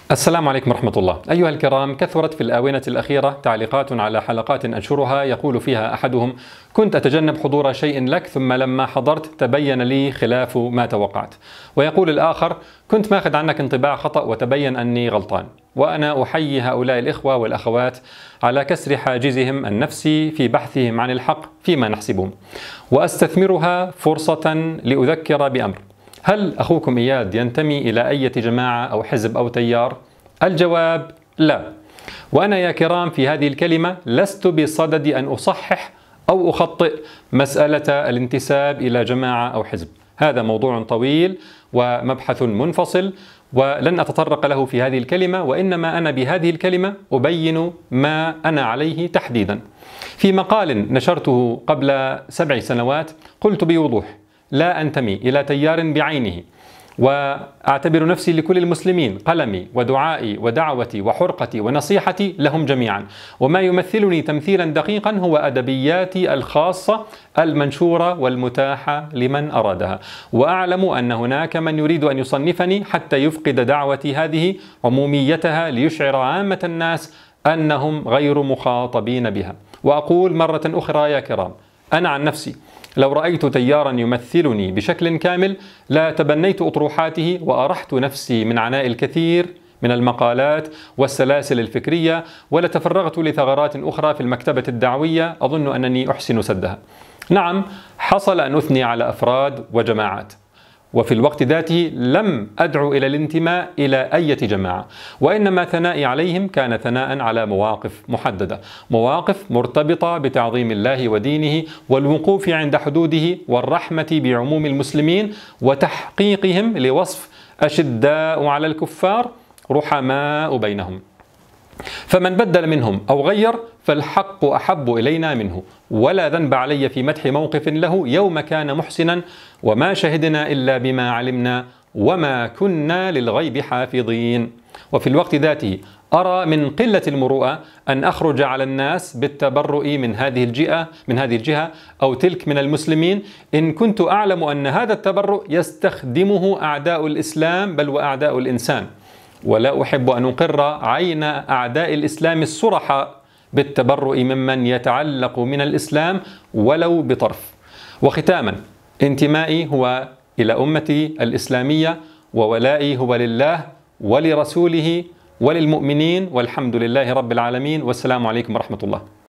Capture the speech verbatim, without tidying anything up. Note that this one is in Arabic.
السلام عليكم ورحمة الله. أيها الكرام، كثرت في الآونة الأخيرة تعليقات على حلقات أنشرها يقول فيها أحدهم: كنت أتجنب حضور شيء لك، ثم لما حضرت تبين لي خلاف ما توقعت. ويقول الآخر: كنت ماخذ عنك انطباع خطأ وتبين أني غلطان. وأنا أحيي هؤلاء الإخوة والأخوات على كسر حاجزهم النفسي في بحثهم عن الحق فيما نحسبهم، وأستثمرها فرصة لأذكر بأمر: هل أخوكم إياد ينتمي إلى أي جماعة أو حزب أو تيار؟ الجواب: لا. وأنا يا كرام في هذه الكلمة لست بصدد أن أصحح أو أخطئ مسألة الانتساب إلى جماعة أو حزب. هذا موضوع طويل ومبحث منفصل ولن أتطرق له في هذه الكلمة، وإنما أنا بهذه الكلمة أبين ما أنا عليه تحديدا. في مقال نشرته قبل سبع سنوات قلت بوضوح: لا أنتمي إلى تيار بعينه، وأعتبر نفسي لكل المسلمين قلمي ودعائي ودعوتي وحرقتي ونصيحتي لهم جميعا، وما يمثلني تمثيلا دقيقا هو أدبياتي الخاصة المنشورة والمتاحة لمن أرادها. وأعلم أن هناك من يريد أن يصنفني حتى يفقد دعوتي هذه عموميتها ليشعر عامة الناس أنهم غير مخاطبين بها. وأقول مرة أخرى يا كرام: أنا عن نفسي لو رأيت تيارا يمثلني بشكل كامل لا تبنيت أطروحاته وأرحت نفسي من عناء الكثير من المقالات والسلاسل الفكرية، ولتفرغت لثغرات أخرى في المكتبة الدعوية أظن أنني أحسن سدها. نعم، حصل أن أثني على أفراد وجماعات، وفي الوقت ذاته لم أدعو إلى الانتماء إلى أي جماعة، وإنما ثنائي عليهم كان ثناء على مواقف محددة، مواقف مرتبطة بتعظيم الله ودينه والوقوف عند حدوده والرحمة بعموم المسلمين وتحقيقهم لوصف أشداء على الكفار رحماء بينهم. فمن بدل منهم أو غير فالحق أحب إلينا منه، ولا ذنب علي في مدح موقف له يوم كان محسنا، وما شهدنا إلا بما علمنا وما كنا للغيب حافظين. وفي الوقت ذاته أرى من قلة المروءة أن أخرج على الناس بالتبرؤ من هذه الجهة من هذه الجهة أو تلك من المسلمين، إن كنت أعلم أن هذا التبرؤ يستخدمه أعداء الإسلام بل وأعداء الإنسان. ولا أحب أن أقر عين أعداء الإسلام الصرحاء بالتبرؤ ممن يتعلق من الإسلام ولو بطرف. وختاما، انتمائي هو إلى أمتي الإسلامية، وولائي هو لله ولرسوله وللمؤمنين، والحمد لله رب العالمين، والسلام عليكم ورحمة الله.